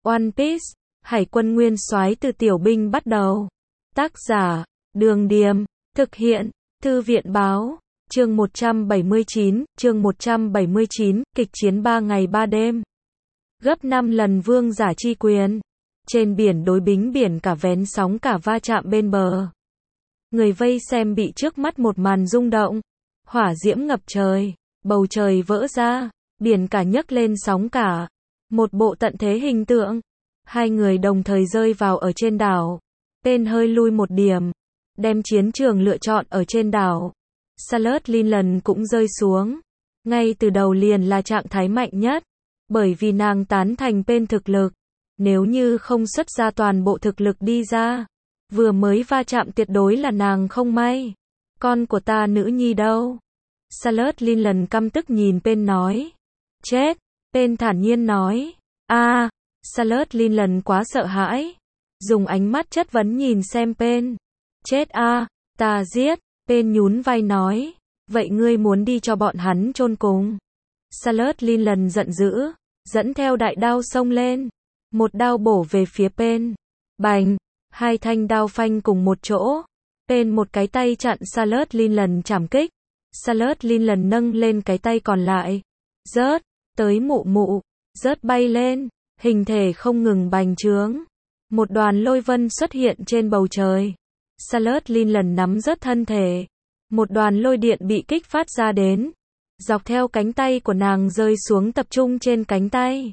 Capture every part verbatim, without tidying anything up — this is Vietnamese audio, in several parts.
One Piece, Hải quân nguyên soái từ tiểu binh bắt đầu. Tác giả, Đường Điềm, thực hiện, Thư viện Báo, chương một trăm bảy mươi chín, chương một trăm bảy mươi chín, kịch chiến ba ngày ba đêm. Gấp năm lần vương giả chi quyền. Trên biển đối bính biển cả vén sóng cả va chạm bên bờ. Người vây xem bị trước mắt một màn rung động. Hỏa diễm ngập trời, bầu trời vỡ ra, biển cả nhấc lên sóng cả. Một bộ tận thế hình tượng. Hai người đồng thời rơi vào ở trên đảo. Tên hơi lui một điểm, đem chiến trường lựa chọn ở trên đảo. Charlotte Linland cũng rơi xuống. Ngay từ đầu liền là trạng thái mạnh nhất. Bởi vì nàng tán thành bên thực lực. Nếu như không xuất ra toàn bộ thực lực đi ra, vừa mới va chạm tuyệt đối là nàng không may. Con của ta nữ nhi đâu? Charlotte Linland căm tức nhìn Pen nói. Chết. Pen thản nhiên nói. A. À, Charlotte Linland quá sợ hãi. Dùng ánh mắt chất vấn nhìn xem Pen. Chết a, à, ta giết. Pen nhún vai nói. Vậy ngươi muốn đi cho bọn hắn chôn cùng? Charlotte Linland giận dữ, dẫn theo đại đao xông lên. Một đao bổ về phía Pen. Bành, hai thanh đao phanh cùng một chỗ. Pen một cái tay chặn Charlotte Linland chảm kích. Charlotte Linland nâng lên cái tay còn lại. Rớt, tới mụ mụ, rớt bay lên, hình thể không ngừng bành trướng. Một đoàn lôi vân xuất hiện trên bầu trời. Charlotte Linland nắm rớt thân thể. Một đoàn lôi điện bị kích phát ra đến. Dọc theo cánh tay của nàng rơi xuống tập trung trên cánh tay.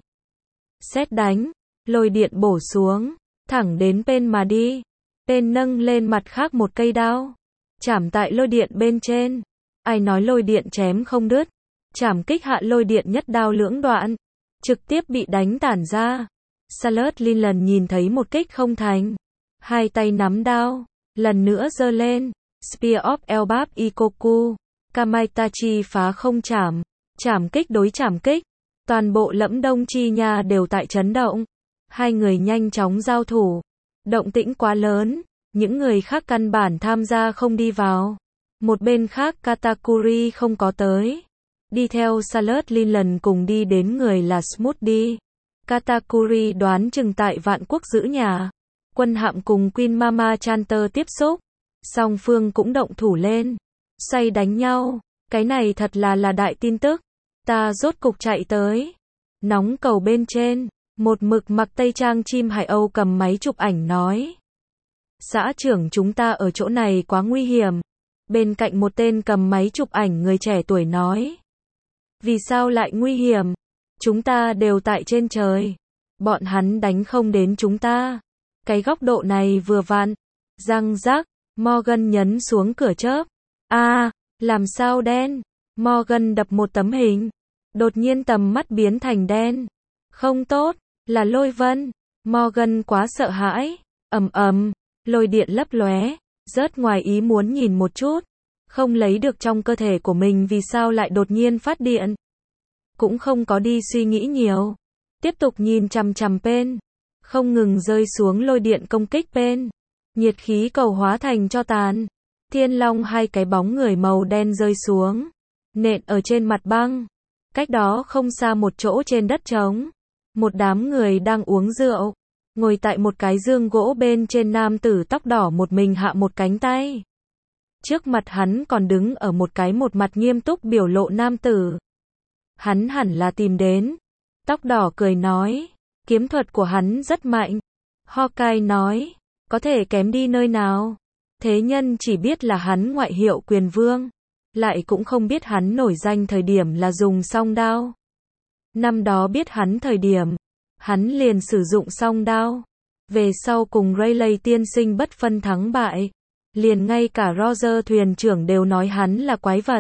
Sét đánh, lôi điện bổ xuống, thẳng đến Pen mà đi. Pen nâng lên mặt khác một cây đao, chảm tại lôi điện bên trên. Ai nói lôi điện chém không đứt? Chảm kích hạ lôi điện nhất đao lưỡng đoạn, trực tiếp bị đánh tản ra. Charlotte Linland nhìn thấy một kích không thành, hai tay nắm đao, lần nữa giơ lên. Spear of Elbap Ikoku, Kamaitachi phá không chảm, chảm kích đối chảm kích. Toàn bộ Lẫm Đông Chi Nha đều tại chấn động. Hai người nhanh chóng giao thủ. Động tĩnh quá lớn, những người khác căn bản tham gia không đi vào. Một bên khác Katakuri không có tới. Đi theo Charlotte Linland cùng đi đến người là Smoothie. Katakuri đoán chừng tại Vạn Quốc giữ nhà. Quân hạm cùng Queen Mama Chanter tiếp xúc. Song phương cũng động thủ lên. Xoay đánh nhau. Cái này thật là là đại tin tức. Ta rốt cục chạy tới. Nóng cầu bên trên. Một mực mặc tây trang chim Hải Âu cầm máy chụp ảnh nói. Xã trưởng chúng ta ở chỗ này quá nguy hiểm. Bên cạnh một tên cầm máy chụp ảnh người trẻ tuổi nói. Vì sao lại nguy hiểm? Chúng ta đều tại trên trời. Bọn hắn đánh không đến chúng ta. Cái góc độ này vừa vặn. Răng rắc, Morgan nhấn xuống cửa chớp. A, à, làm sao đen? Morgan đập một tấm hình. Đột nhiên tầm mắt biến thành đen. Không tốt, là lôi vân. Morgan quá sợ hãi. Ầm ầm, lôi điện lấp lóe, rớt ngoài ý muốn nhìn một chút. Không lấy được trong cơ thể của mình vì sao lại đột nhiên phát điện. Cũng không có đi suy nghĩ nhiều. Tiếp tục nhìn chằm chằm Pen. Không ngừng rơi xuống lôi điện công kích Pen. Nhiệt khí cầu hóa thành tro tàn. Thiên long hai cái bóng người màu đen rơi xuống. Nện ở trên mặt băng. Cách đó không xa một chỗ trên đất trống. Một đám người đang uống rượu. Ngồi tại một cái giường gỗ bên trên nam tử tóc đỏ một mình hạ một cánh tay. Trước mặt hắn còn đứng ở một cái một mặt nghiêm túc biểu lộ nam tử. Hắn hẳn là tìm đến. Tóc đỏ cười nói. Kiếm thuật của hắn rất mạnh. Hawkeye nói. Có thể kém đi nơi nào. Thế nhân chỉ biết là hắn ngoại hiệu quyền vương. Lại cũng không biết hắn nổi danh thời điểm là dùng song đao. Năm đó biết hắn thời điểm. Hắn liền sử dụng song đao. Về sau cùng Rayleigh tiên sinh bất phân thắng bại. Liền ngay cả Roger thuyền trưởng đều nói hắn là quái vật.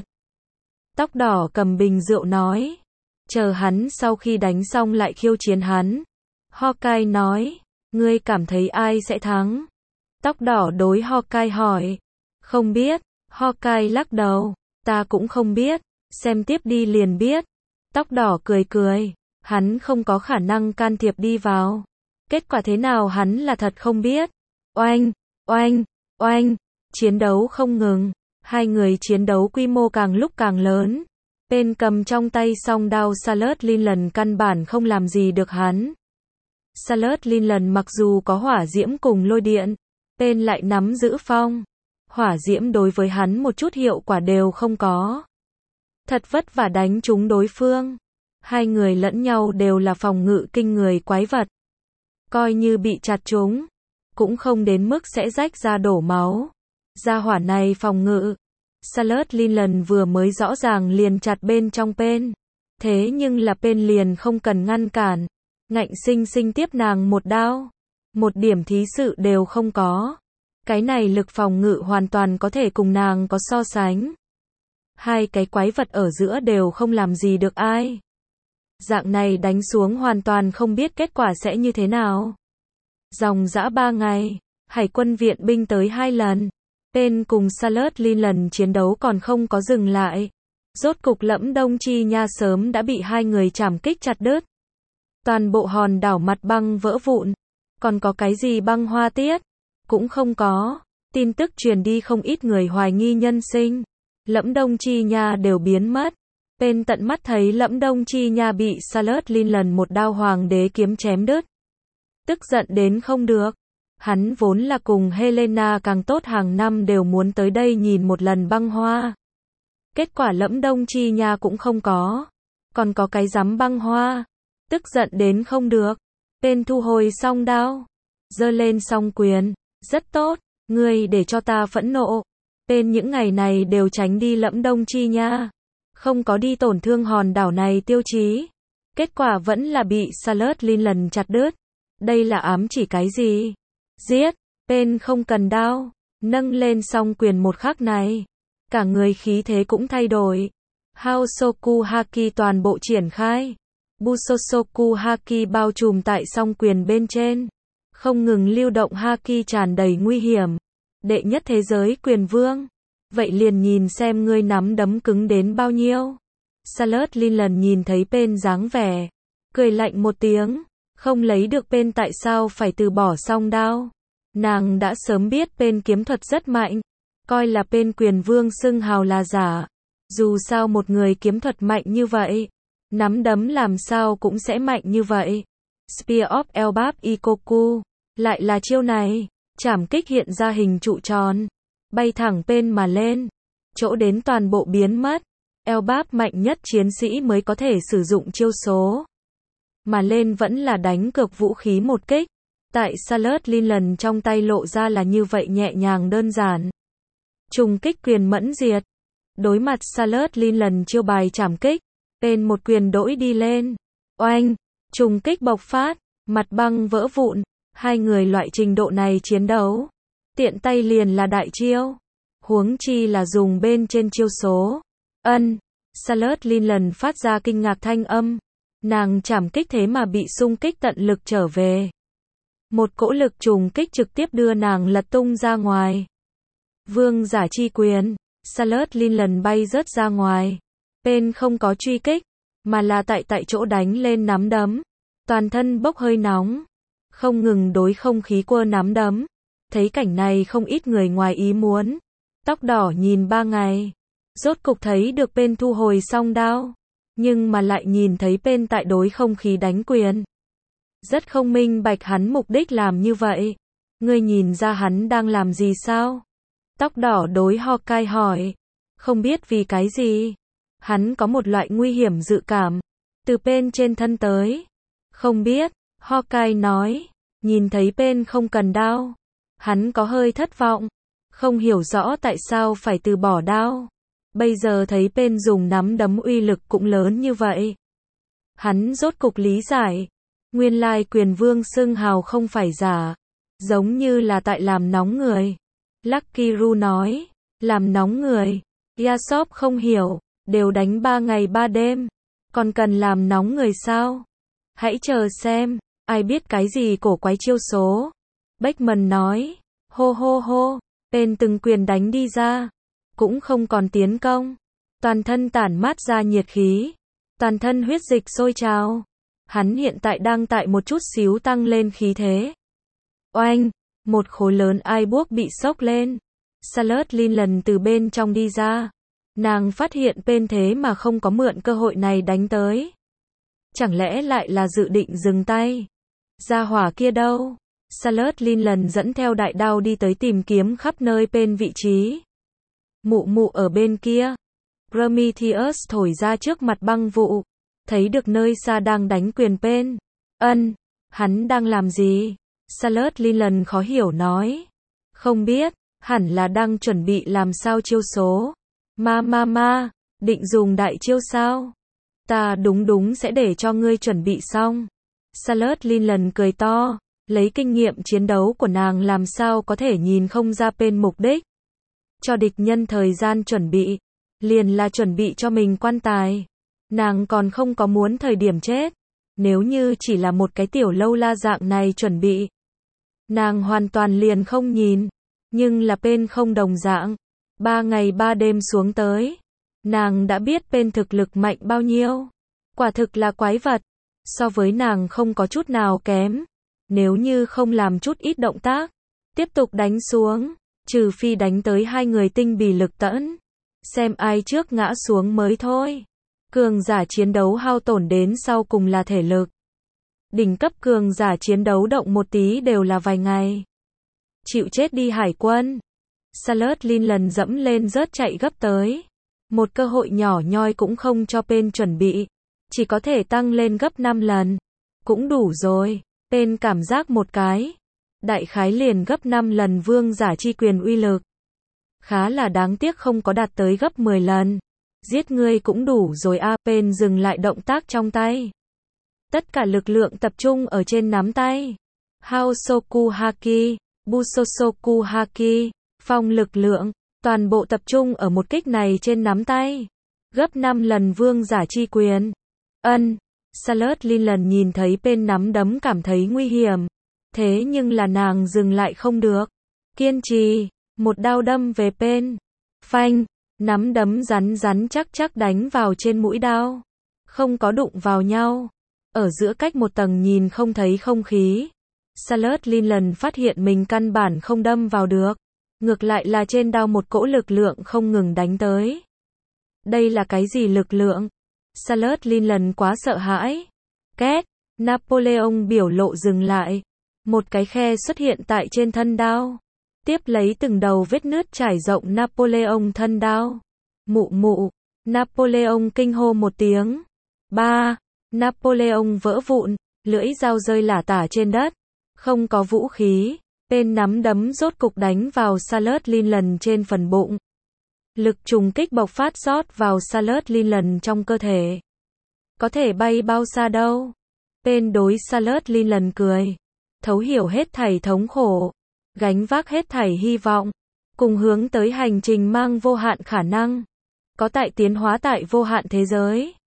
Tóc đỏ cầm bình rượu nói. Chờ hắn sau khi đánh xong lại khiêu chiến hắn. Hawkeye nói. Ngươi cảm thấy ai sẽ thắng? Tóc đỏ đối Hawkeye hỏi. Không biết. Hawkeye lắc đầu. Ta cũng không biết. Xem tiếp đi liền biết. Tóc đỏ cười cười. Hắn không có khả năng can thiệp đi vào. Kết quả thế nào hắn là thật không biết. Oanh, oanh, oanh. Chiến đấu không ngừng. Hai người chiến đấu quy mô càng lúc càng lớn. Pen cầm trong tay song đao Charlotte Linland căn bản không làm gì được hắn. Charlotte Linland mặc dù có hỏa diễm cùng lôi điện, tên lại nắm giữ phong. Hỏa diễm đối với hắn một chút hiệu quả đều không có. Thật vất vả đánh trúng đối phương. Hai người lẫn nhau đều là phòng ngự kinh người quái vật. Coi như bị chặt trúng, cũng không đến mức sẽ rách ra đổ máu. Gia hỏa này phòng ngự. Charlotte Linland vừa mới rõ ràng liền chặt bên trong Pen. Thế nhưng là Pen liền không cần ngăn cản. Ngạnh sinh sinh tiếp nàng một đao. Một điểm thí sự đều không có. Cái này lực phòng ngự hoàn toàn có thể cùng nàng có so sánh. Hai cái quái vật ở giữa đều không làm gì được ai. Dạng này đánh xuống hoàn toàn không biết kết quả sẽ như thế nào. Dòng dã ba ngày, Hải quân viện binh tới hai lần. Pen cùng Charlotte Linland chiến đấu còn không có dừng lại. Rốt cục Lẫm Đông Chi Nha sớm đã bị hai người chảm kích chặt đứt. Toàn bộ hòn đảo mặt băng vỡ vụn. Còn có cái gì băng hoa tiết? Cũng không có. Tin tức truyền đi không ít người hoài nghi nhân sinh. Lẫm Đông Chi Nha đều biến mất. Pen tận mắt thấy Lẫm Đông Chi Nha bị Charlotte Linland một đao hoàng đế kiếm chém đứt. Tức giận đến không được. Hắn vốn là cùng Helena càng tốt hàng năm đều muốn tới đây nhìn một lần băng hoa. Kết quả Lẫm Đông Chi Nha cũng không có. Còn có cái rắm băng hoa. Tức giận đến không được. Pen thu hồi song đao. Giơ lên song quyền. Rất tốt. Ngươi để cho ta phẫn nộ. Pen những ngày này đều tránh đi Lẫm Đông Chi Nha. Không có đi tổn thương hòn đảo này tiêu chí. Kết quả vẫn là bị Charlotte Linland chặt đứt. Đây là ám chỉ cái gì? Giết. Pen không cần đao. Nâng lên song quyền một khắc này. Cả người khí thế cũng thay đổi. Haosoku Haki toàn bộ triển khai. Busosoku Haki bao trùm tại song quyền bên trên. Không ngừng lưu động Haki tràn đầy nguy hiểm. Đệ nhất thế giới quyền vương. Vậy liền nhìn xem ngươi nắm đấm cứng đến bao nhiêu. Charlotte Linland nhìn thấy Pen dáng vẻ. Cười lạnh một tiếng. Không lấy được Pen tại sao phải từ bỏ song đao. Nàng đã sớm biết Pen kiếm thuật rất mạnh. Coi là Pen quyền vương xưng hào là giả. Dù sao một người kiếm thuật mạnh như vậy. Nắm đấm làm sao cũng sẽ mạnh như vậy. Spear of Elbap Ikoku. Lại là chiêu này. Chảm kích hiện ra hình trụ tròn. Bay thẳng Pen mà lên. Chỗ đến toàn bộ biến mất. Elbap mạnh nhất chiến sĩ mới có thể sử dụng chiêu số. Mà lên vẫn là đánh cược vũ khí một kích. Tại Charlotte Linland trong tay lộ ra là như vậy nhẹ nhàng đơn giản. Trùng kích quyền mẫn diệt. Đối mặt Charlotte Linland chiêu bài chảm kích. Pen một quyền đỗi đi lên. Oanh. Trùng kích bộc phát. Mặt băng vỡ vụn. Hai người loại trình độ này chiến đấu. Tiện tay liền là đại chiêu. Huống chi là dùng bên trên chiêu số. Ân. Charlotte Linland phát ra kinh ngạc thanh âm. Nàng chảm kích thế mà bị xung kích tận lực trở về. Một cỗ lực trùng kích trực tiếp đưa nàng lật tung ra ngoài. Vương giả chi quyền. Charlotte Linland bay rớt ra ngoài. Pen không có truy kích. Mà là tại tại chỗ đánh lên nắm đấm. Toàn thân bốc hơi nóng. Không ngừng đối không khí quơ nắm đấm. Thấy cảnh này không ít người ngoài ý muốn. Tóc đỏ nhìn ba ngày. Rốt cục thấy được Pen thu hồi song đao. Nhưng mà lại nhìn thấy Pen tại đối không khí đánh quyền. Rất không minh bạch hắn mục đích làm như vậy. Ngươi nhìn ra hắn đang làm gì sao? Tóc đỏ đối Hawkeye hỏi. Không biết vì cái gì. Hắn có một loại nguy hiểm dự cảm. Từ Pen trên thân tới. Không biết. Hawkeye nói. Nhìn thấy Pen không cần đao. Hắn có hơi thất vọng. Không hiểu rõ tại sao phải từ bỏ đao. Bây giờ thấy Pen dùng nắm đấm uy lực cũng lớn như vậy. Hắn rốt cục lý giải. Nguyên lai quyền vương xưng hào không phải giả. Giống như là tại làm nóng người. Lucky Ru nói. Làm nóng người. Yasop không hiểu. Đều đánh ba ngày ba đêm. Còn cần làm nóng người sao? Hãy chờ xem. Ai biết cái gì cổ quái chiêu số. Beckman nói. Hô hô hô. Pen từng quyền đánh đi ra. Cũng không còn tiến công. Toàn thân tản mát ra nhiệt khí. Toàn thân huyết dịch sôi trào. Hắn hiện tại đang tại một chút xíu tăng lên khí thế. Oanh. Một khối lớn ai buốc bị sốc lên. Charlotte Linland từ bên trong đi ra. Nàng phát hiện Pen thế mà không có mượn cơ hội này đánh tới. Chẳng lẽ lại là dự định dừng tay. Gia hỏa kia đâu? Charlotte Linland dẫn theo đại đao đi tới tìm kiếm khắp nơi bên vị trí. Mụ mụ ở bên kia. Prometheus thổi ra trước mặt băng vụ. Thấy được nơi xa đang đánh quyền bên. Ân, hắn đang làm gì? Charlotte Linland khó hiểu nói. Không biết, hẳn là đang chuẩn bị làm sao chiêu số. Ma ma ma, định dùng đại chiêu sao? Ta đúng đúng sẽ để cho ngươi chuẩn bị xong. Charlotte Linland cười to, lấy kinh nghiệm chiến đấu của nàng làm sao có thể nhìn không ra bên mục đích. Cho địch nhân thời gian chuẩn bị, liền là chuẩn bị cho mình quan tài. Nàng còn không có muốn thời điểm chết. Nếu như chỉ là một cái tiểu lâu la dạng này chuẩn bị, nàng hoàn toàn liền không nhìn. Nhưng là bên không đồng dạng. Ba ngày ba đêm xuống tới, nàng đã biết bên thực lực mạnh bao nhiêu. Quả thực là quái vật. So với nàng không có chút nào kém. Nếu như không làm chút ít động tác, tiếp tục đánh xuống, trừ phi đánh tới hai người tinh bì lực tẫn, xem ai trước ngã xuống mới thôi. Cường giả chiến đấu hao tổn đến sau cùng là thể lực. Đỉnh cấp cường giả chiến đấu động một tí đều là vài ngày. Chịu chết đi hải quân. Charlotte Linland dẫm lên rớt chạy gấp tới. Một cơ hội nhỏ nhoi cũng không cho bên chuẩn bị. Chỉ có thể tăng lên gấp năm lần. Cũng đủ rồi. Bên cảm giác một cái. Đại khái liền gấp năm lần vương giả chi quyền uy lực. Khá là đáng tiếc không có đạt tới gấp mười lần. Giết ngươi cũng đủ rồi a. Bên dừng lại động tác trong tay. Tất cả lực lượng tập trung ở trên nắm tay. Haosoku Haki, Busosoku Haki, phong lực lượng, toàn bộ tập trung ở một kích này trên nắm tay. Gấp năm lần vương giả chi quyền. Ân, Charlotte Linland nhìn thấy bên nắm đấm cảm thấy nguy hiểm. Thế nhưng là nàng dừng lại không được. Kiên trì, một đao đâm về bên. Phanh, nắm đấm rắn rắn chắc chắc đánh vào trên mũi đao. Không có đụng vào nhau. Ở giữa cách một tầng nhìn không thấy không khí. Charlotte Linland phát hiện mình căn bản không đâm vào được. Ngược lại là trên đao một cỗ lực lượng không ngừng đánh tới. Đây là cái gì lực lượng? Charlotte Linland quá sợ hãi. Két, Napoleon biểu lộ dừng lại. Một cái khe xuất hiện tại trên thân đao. Tiếp lấy từng đầu vết nứt trải rộng Napoleon thân đao. Mụ mụ, Napoleon kinh hô một tiếng. Ba, Napoleon vỡ vụn, lưỡi dao rơi lả tả trên đất. Không có vũ khí, bên nắm đấm rốt cục đánh vào Charlotte Linland trên phần bụng. Lực trùng kích bộc phát rót vào Charlotte Linland trong cơ thể. Có thể bay bao xa đâu. Bên đối Charlotte Linland cười. Thấu hiểu hết thảy thống khổ. Gánh vác hết thảy hy vọng. Cùng hướng tới hành trình mang vô hạn khả năng. Có tại tiến hóa tại vô hạn thế giới.